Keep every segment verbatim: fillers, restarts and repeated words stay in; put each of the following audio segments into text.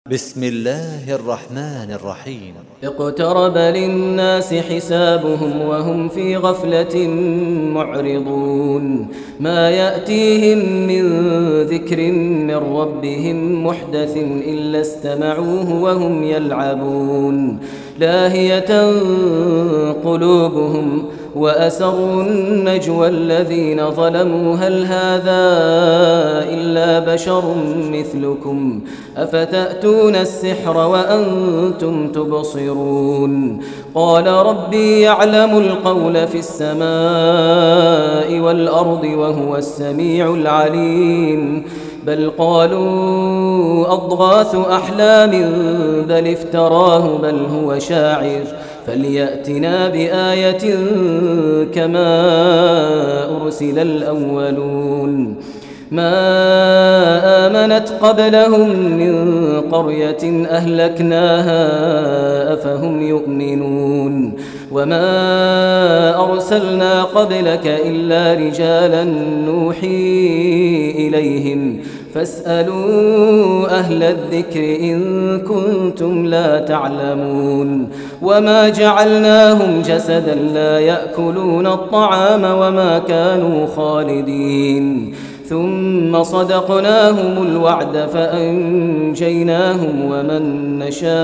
بسم الله الرحمن الرحيم. اقترب للناس حسابهم وهم في غفلة معرضون. ما يأتيهم من ذكر من ربهم محدث إلا استمعوه وهم يلعبون. لاهية قلوبهم وأسروا النجوى الذين ظلموا هل هذا إلا بشر مثلكم أفتأتون السحر وأنتم تبصرون. قال ربي يعلم القول في السماء والأرض وهو السميع العليم. بل قالوا أضغاث أحلام بل افتراه بل هو شاعر فليأتنا بآية كما أرسل الأولون. ما آمنت قبلهم من قرية أهلكناها أفهم يؤمنون. وما أرسلنا قبلك إلا رجالا نوحي إليهم فاسألوا أهل الذكر إن كنتم لا تعلمون. وما جعلناهم جسدا لا يأكلون الطعام وما كانوا خالدين. ثم صدقناهم الوعد فأنجيناهم ومن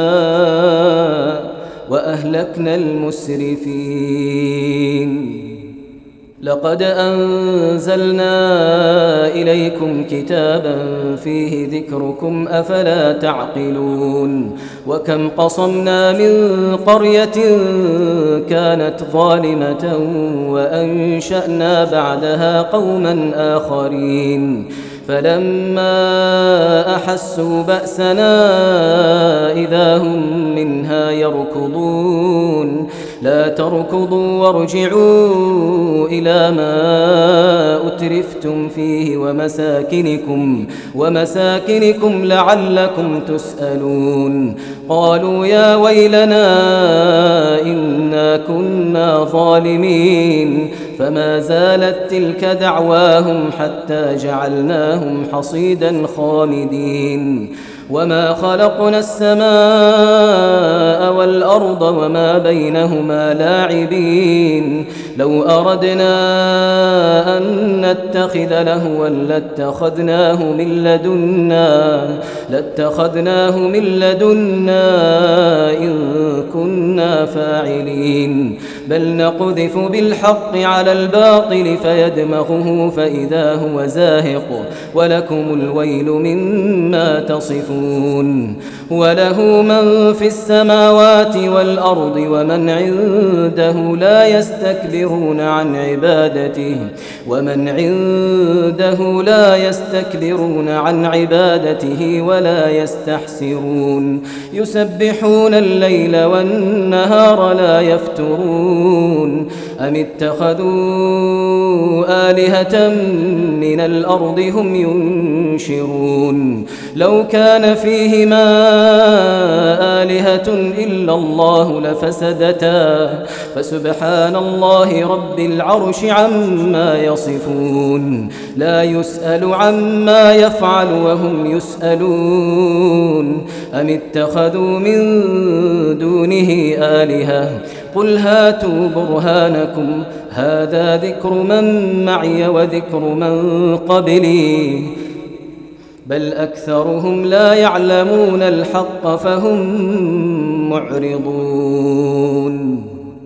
نشاء وأهلكنا المسرفين. لقد أنزلنا إليكم كتابا فيه ذكركم أفلا تعقلون. وكم قصمنا من قرية كانت ظالمة وأنشأنا بعدها قوما آخرين فلما أحسوا بأسنا إذا هم منها يركضون. لا تركضوا وارجعوا إلى ما أترفتم فيه ومساكنكم, ومساكنكم لعلكم تسألون. قالوا يا ويلنا إنا كنا ظالمين. فما زالت تلك دعواهم حتى جعلناهم حصيدا خامدين. وما خلقنا السماء والأرض وما بينهما لاعبين. لو أردنا أن نتخذ لهوا لاتخذناه من لدنا لاتخذناه من لدنا إن كنا فاعلين. بل نقذف بالحق على الباطل فيدمغه فإذا هو زاهق ولكم الويل مما تصفون. وله من في السماوات والأرض ومن عنده لا يستكبرون عن عبادته ومن عنده لا يستكبرون عن عبادته ولا يستحسرون. يسبحون الليل والنهار لا يفترون. أم اتخذوا آلهة من الأرض هم ينشرون. لو كان فيهما آلهة إلا الله لفسدتا فسبحان الله رب العرش عما يصفون. لا يسأل عما يفعل وهم يسألون. أم اتخذوا من دونه آلهة قل هاتوا برهانكم هذا ذكر من معي وذكر من قبلي بل أكثرهم لا يعلمون الحق فهم معرضون.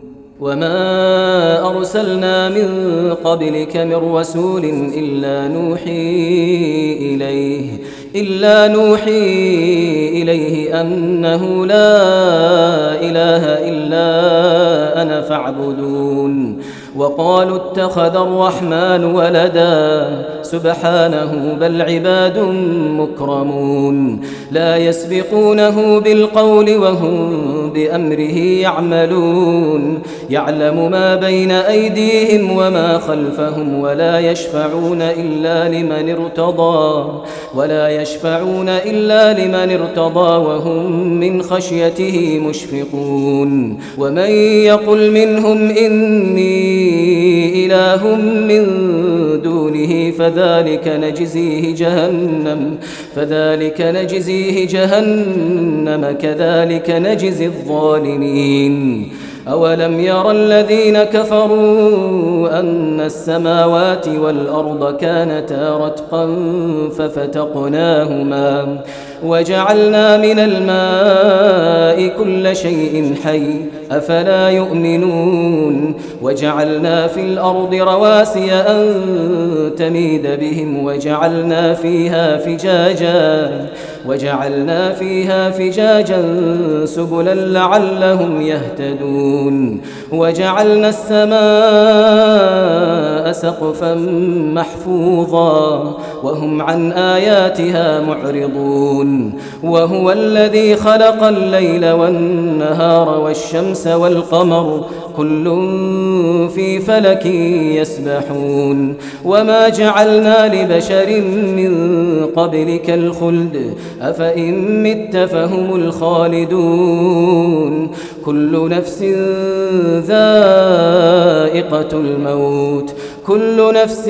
وما أرسلنا من قبلك من رسول إلا نوحي إليه إلا نوحي إليه أنه لا إله إلا أنا فاعبدون. وقالوا اتخذ الرحمن ولدا سبحانه بل عباد مكرمون لا يسبقونه بالقول وهم بأمره يعملون يعلم ما بين أيديهم وما خلفهم ولا يشفعون إلا لمن ارتضى ولا يشفعون إلا لمن ارتضى وهم من خشيته مشفقون ومن يقل منهم إني إله من دونه فذلك نجزيه جهنم فذلك نجزيه جهنم كذلك نجزي الظالمين أولم ير الذين كفروا أن السماوات والأرض كانتا رتقا ففتقناهما وجعلنا من الماء كل شيء حي أفلا يؤمنون وجعلنا في الأرض رواسي أن تميد بهم وجعلنا فيها فجاجا وجعلنا فيها فجاجا سبلا لعلهم يهتدون وجعلنا السماء سقفا محفوظا وهم عن آياتها معرضون وهو الذي خلق الليل والنهار والشمس والقمر كل في فلك يسبحون وما جعلنا لبشر من قبلك الخلد أفإن مت فهم الخالدون كل نفس ذائقة الموت كل نفس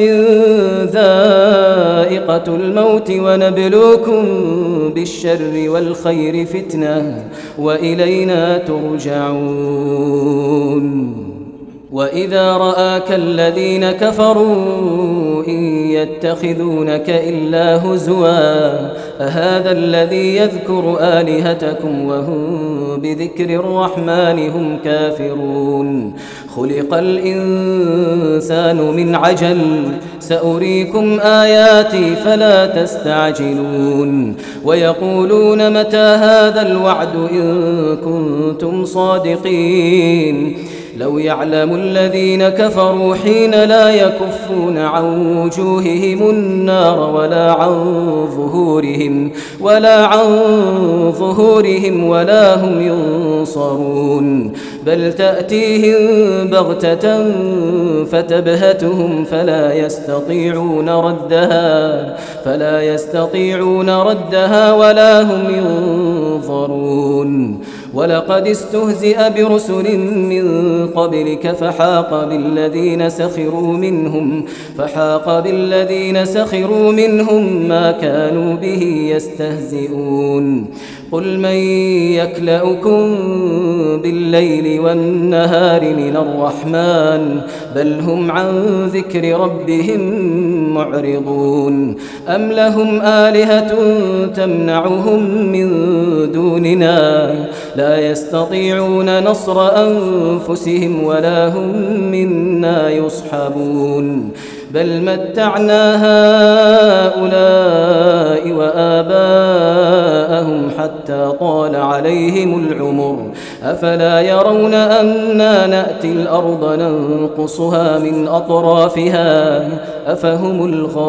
ذائقة الموت ونبلوكم بالشر والخير فتنة وإلينا ترجعون وإذا رآك الذين كفروا إن يتخذونك إلا هزوا أهذا الذي يذكر آلهتكم وهم بذكر الرحمن هم كافرون خلق الإنسان من عجل سأريكم آياتي فلا تستعجلون ويقولون متى هذا الوعد إن كنتم صادقين لو يعلم الذين كفروا حين لا يكفون عن وجوههم النار ولا عن ظهورهم ولا عن ظهورهم ولا هم ينصرون بل تأتيهم بغتة فتبهتهم فلا يستطيعون ردها فلا يستطيعون ردها ولا هم ينظرون ولقد استهزئ برسل من قبلك فحاق بالذين سخروا منهم فحاق بالذين سخروا منهم ما كانوا به يستهزئون قل من يكلؤكم بالليل والنهار من الرحمن بل هم عن ذكر ربهم معرضون أم لهم آلهة تمنعهم من دوننا لا يستطيعون نصر أنفسهم ولا هم منا يصحبون بل متعنا هؤلاء وآباءهم حتى طال عليهم العمر أفلا يرون أنا نأتي الأرض ننقصها من أطرافها أفهم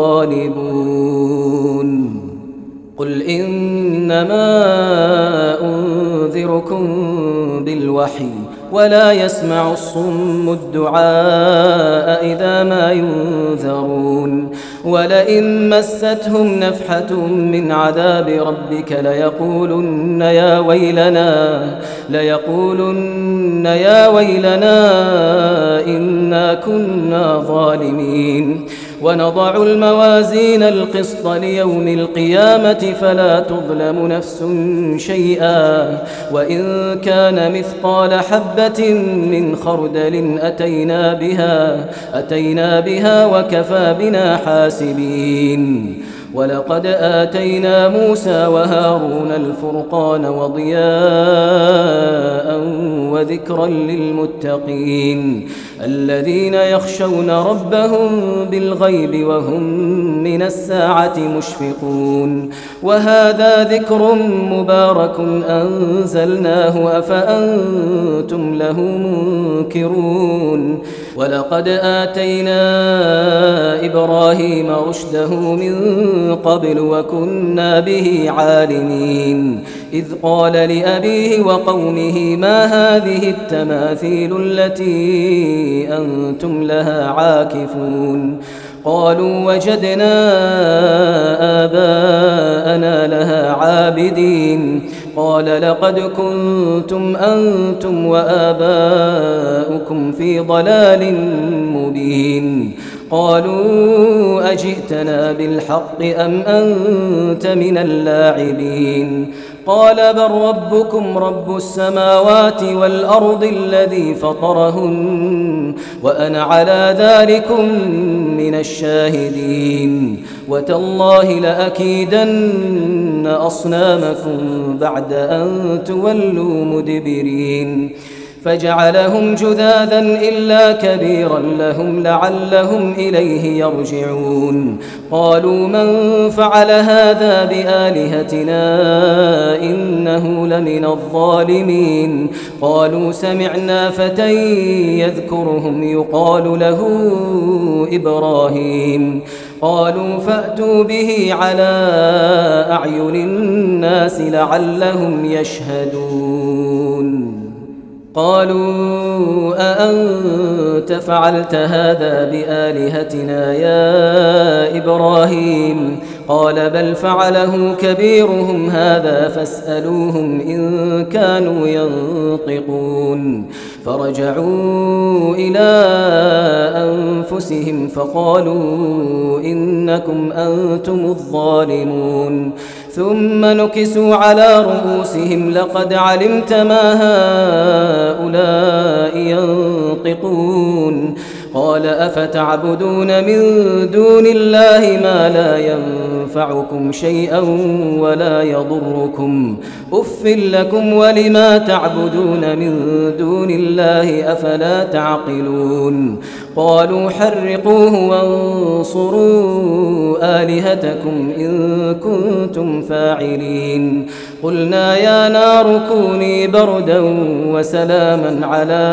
الغالبون قل إنما أنذركم بالوحي ولا يسمع الصم الدعاء إذا ما ينذرون ولئن مستهم نفحة من عذاب ربك ليقولن يا ويلنا ليقولن يا ويلنا إنا كنا ظالمين ونضع الموازين القسط ليوم القيامة فلا تظلم نفس شيئا وإن كان مثقال حبة من خردل أتينا بها أتينا بها وكفى بنا حاسبين ولقد آتينا موسى وهارون الفرقان وضياء وذكرا للمتقين الذين يخشون ربهم بالغيب وهم من الساعة مشفقون. وهذا ذكر مبارك أنزلناه أفأنتم له منكرون. ولقد آتينا إبراهيم رشده من قبل وكنا به عالمين إذ قال لأبيه وقومه ما هذه التماثيل التي أنتم لها عاكفون قالوا وجدنا آباءنا لها عابدين قال لقد كنتم أنتم وآباؤكم في ضلال مبين قالوا أجئتنا بالحق أم أنت من اللاعبين قال بل ربكم رب السماوات والأرض الذي فطرهن وأنا على ذلكم من الشاهدين وتالله لأكيدن أصنامكم بعد أن تولوا مدبرين فجعلهم جذاذا إلا كبيرا لهم لعلهم إليه يرجعون قالوا من فعل هذا بآلهتنا إنه لمن الظالمين قالوا سمعنا فتى يذكرهم يقال له إبراهيم قالوا فأتوا به على أعين الناس لعلهم يشهدون قالوا أأنت فعلت هذا بآلهتنا يا إبراهيم قال بل فعله كبيرهم هذا فاسألوهم إن كانوا ينطقون فرجعوا إلى أنفسهم فقالوا إنكم أنتم الظالمون ثم نكسوا على رؤوسهم لقد علمت ما هؤلاء ينطقون قال أفتعبدون من دون الله ما لا ينفعكم شيئا ولا يضركم أف لكم ولما تعبدون من دون الله أفلا تعقلون قالوا حرقوه وانصروا آلهتكم إن كنتم فاعلين قلنا يا نار كوني بردا وسلاما على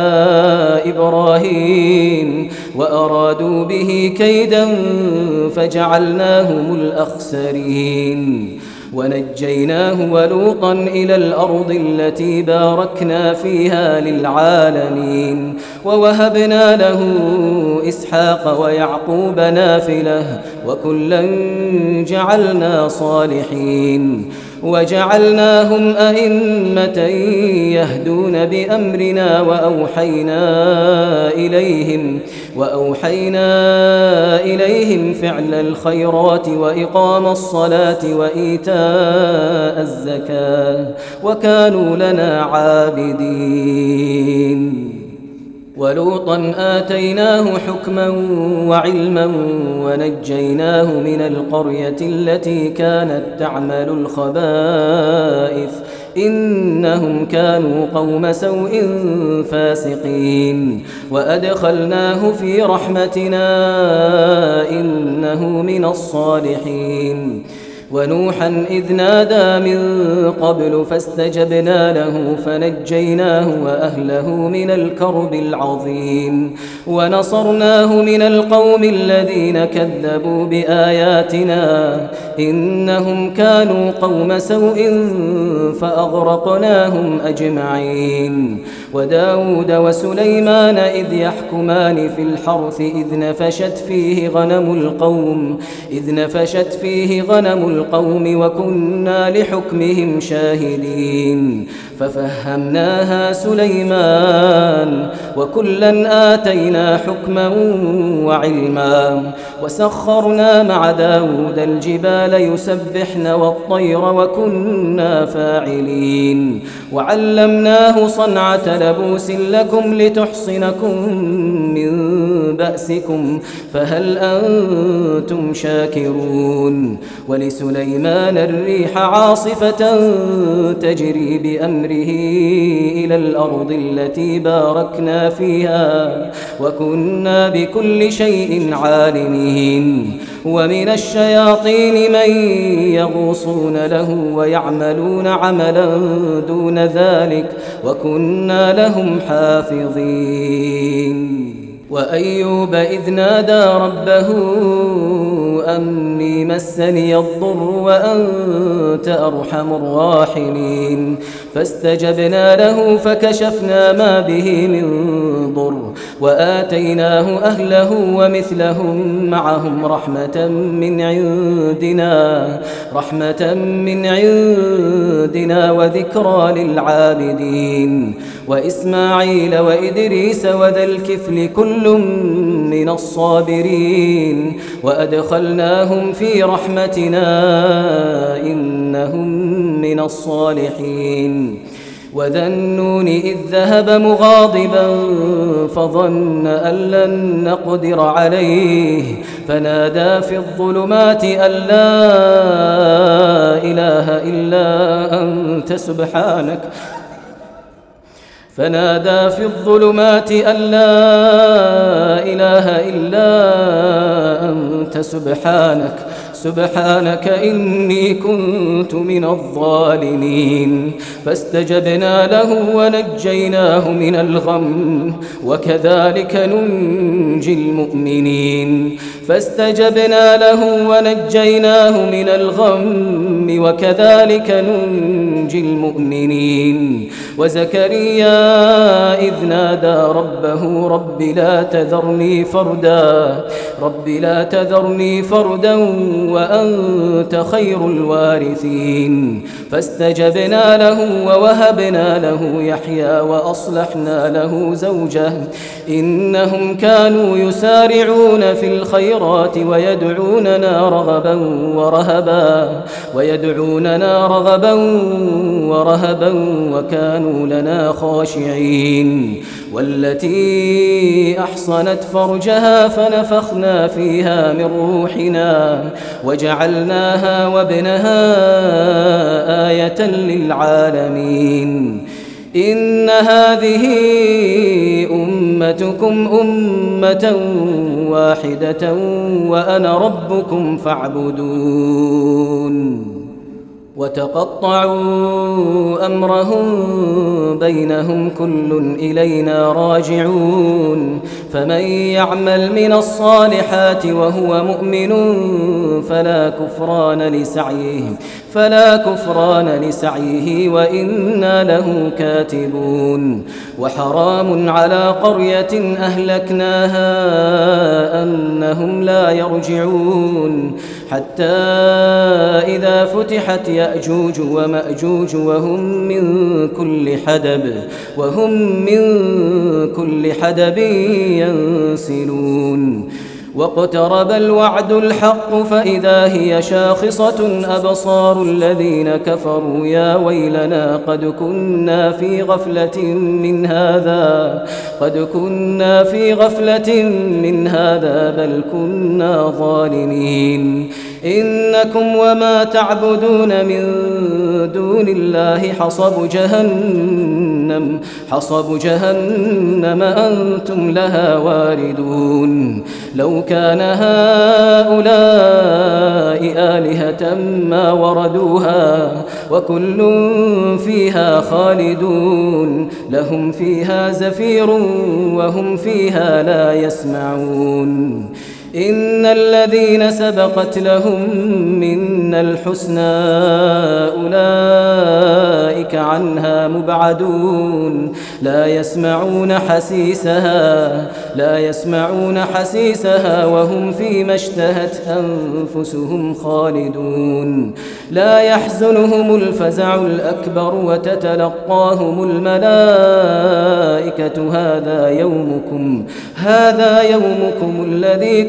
إبراهيم وأرادوا به كيدا فجعلناهم الأخسرين ونجيناه ولوطا إلى الأرض التي باركنا فيها للعالمين ووهبنا له إسحاق ويعقوب نافلة وكلا جعلنا صالحين وجعلناهم أئمة يهدون بأمرنا وأوحينا إليهم وأوحينا إليهم فعل الخيرات وإقام الصلاة وإيتاء الزكاة وكانوا لنا عابدين ولوطا آتيناه حكما وعلما ونجيناه من القرية التي كانت تعمل الخبائث إنهم كانوا قوم سوء فاسقين وأدخلناه في رحمتنا إنه من الصالحين ونوحا إذ نادى من قبل فاستجبنا له فنجيناه وأهله من الكرب العظيم ونصرناه من القوم الذين كذبوا بآياتنا إنهم كانوا قوم سوء فأغرقناهم أجمعين وداود وسليمان إذ يحكمان في الحرث إذ نفشت فيه غنم القوم إذ نفشت فيه غنم القوم وكنا لحكمهم شاهدين ففهمناها سليمان وكلا آتينا حكما وعلما وسخرنا مع داود الجبال يسبحن والطير وكنا فاعلين وعلمناه صنعة لبوس لكم لتحصنكم من بأسكم فهل أنتم شاكرون ولسليمان الريح عاصفة تجري بأمره إلى الأرض التي باركنا فيها وكنا بكل شيء عالمين ومن الشياطين من يغوصون له ويعملون عملا دون ذلك وكنا لهم حافظين وأيوب إذ نادى ربه أني مسني الضر وأنت أرحم الراحمين فاستجبنا له فكشفنا ما به من ضر وآتيناه أهله ومثلهم معهم رحمة من عندنا رحمة من عندنا وذكرى للعابدين وإسماعيل وإدريس وذا الكفل كل من الصابرين وأدخلناهم في رحمتنا إنهم من الصالحين وذا النون إذ ذهب مغاضبا فظن أن لن نقدر عليه فنادى في الظلمات أن لا إله إلا أنت سبحانك فنادى في الظلمات أن لا إله إلا أنت سبحانك سبحانك إني كنت من الظالمين فاستجبنا له ونجيناه من الغم وكذلك ننجي المؤمنين فاستجبنا له ونجيناه من الغم وكذلك ننجي المؤمنين وزكريا إذ نادى ربه رب لا تذرني فردا رب لا تذرني فردا وأنت خير الوارثين فاستجبنا له ووهبنا له يحيى وأصلحنا له زوجه إنهم كانوا يسارعون في الخيرات ويدعوننا رغبا ورهبا ويدعوننا رغبا ورهبا وكانوا لنا خاشعين والتي أحصنت فرجها فنفخنا فيها من روحنا وجعلناها وابنها آية للعالمين إن هذه أمتكم أمة واحدة وأنا ربكم فاعبدون وتقطعوا أمرهم بينهم كل إلينا راجعون فمن يعمل من الصالحات وهو مؤمن فلا كفران لسعيه فلا كفران لسعيه وإنا له كاتبون وحرام على قرية أهلكناها أنهم لا يرجعون حتى إذا فتحت يأجوج ومأجوج وهم من كل حدب وهم من كل حدب ينسلون واقترب الوعد الحق فإذا هي شاخصة أبصار الذين كفروا يا ويلنا قد كنا في غفلة من هذا قد كنا في غفلة من هذا بل كنا ظالمين إنكم وما تعبدون من دون الله حصب جهنم حصب جهنم أنتم لها واردون لو كان هؤلاء آلهة ما وردوها وكل فيها خالدون لهم فيها زفير وهم فيها لا يسمعون إن الذين سبقت لهم منا الحسنى أولئك عنها مبعدون لا يسمعون حسيسها لا يسمعون حسيسها وهم فيما اشتهت أنفسهم خالدون لا يحزنهم الفزع الأكبر وتتلقاهم الملائكة هذا يومكم هذا يومكم الذي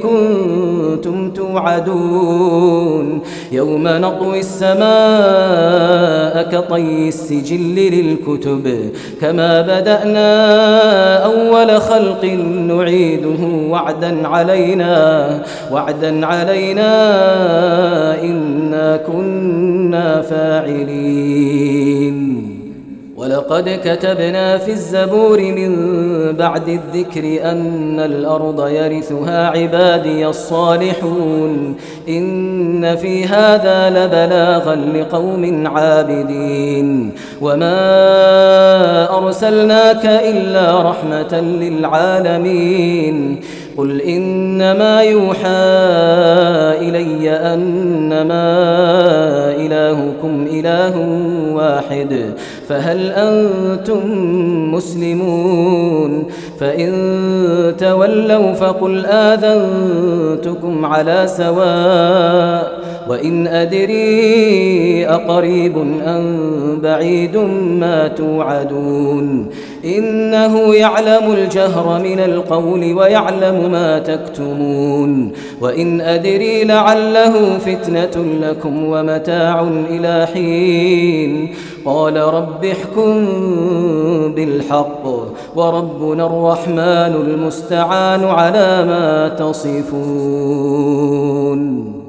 كنتم توعدون يوم نطوي السماء كطي السجل للكتب كما بدأنا أول خلق نعيده وعدا علينا وعدا علينا إنا كنا فاعلين ولقد كتبنا في الزبور من بعد الذكر أن الأرض يرثها عبادي الصالحون إن في هذا لبلاغا لقوم عابدين وما أرسلناك إلا رحمة للعالمين قل إنما يوحى إلي أنما إلهكم إله واحد فهل أنتم مسلمون فإن تولوا فقل آذنتكم على سواء وإن أدري أقريب أم بعيد ما توعدون إنه يعلم الجهر من القول ويعلم ما تكتمون وإن أدري لعله فتنة لكم ومتاع إلى حين قال رب احكم بالحق وربنا الرحمن المستعان على ما تصفون.